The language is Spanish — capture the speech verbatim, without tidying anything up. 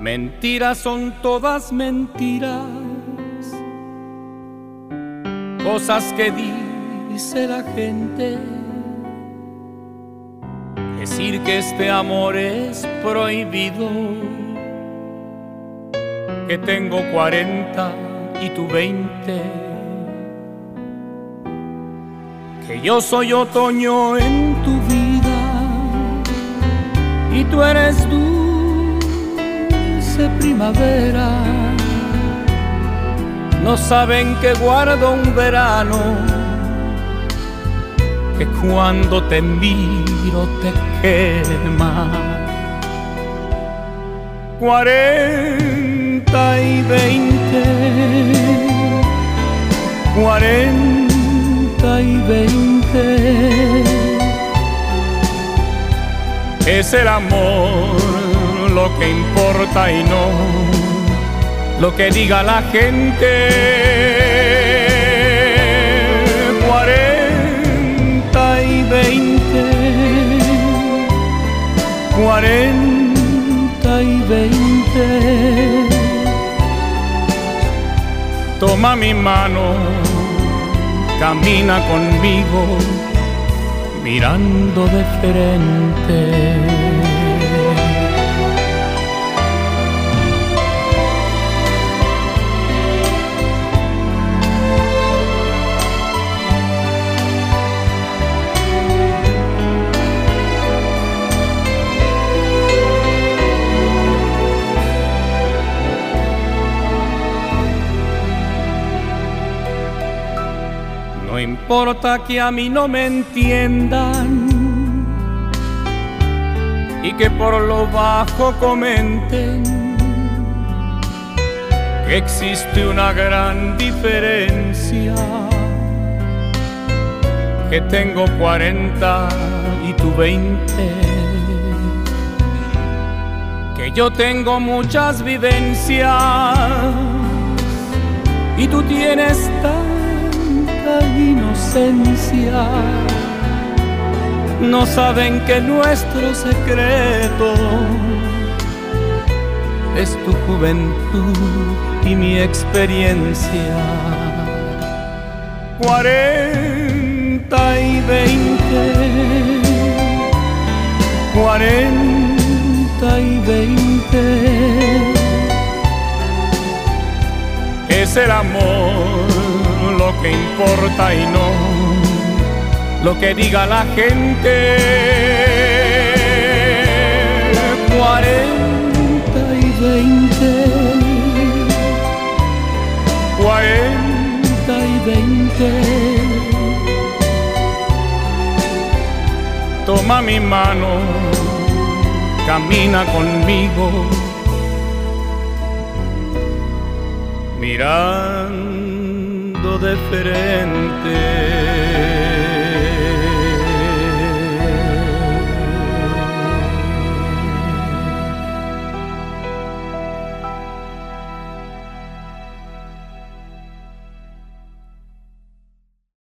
Mentiras son todas mentiras, cosas que dice la gente. Decir que este amor es prohibido, que tengo cuarenta y tú veinte, que yo soy otoño en tu vida y tú eres dulce primavera. No saben que guardo un verano, que cuando te miro te quema. Cuarenta y veinte, cuarenta y veinte. Es el amor lo que importa y no lo que diga la gente. Cuarenta y veinte, cuarenta y veinte. Toma mi mano, camina conmigo, mirando de frente. No importa que a mí no me entiendan y que por lo bajo comenten que existe una gran diferencia, que tengo cuarenta y tú veinte, que yo tengo muchas vivencias y tú tienes tanta inocencia. No saben que nuestro secreto es tu juventud y mi experiencia. Cuarenta y veinte, cuarenta y veinte. Es el amor lo que importa y no lo que diga la gente. Cuarenta y veinte, cuarenta y veinte. Toma mi mano, camina conmigo, mirando de frente.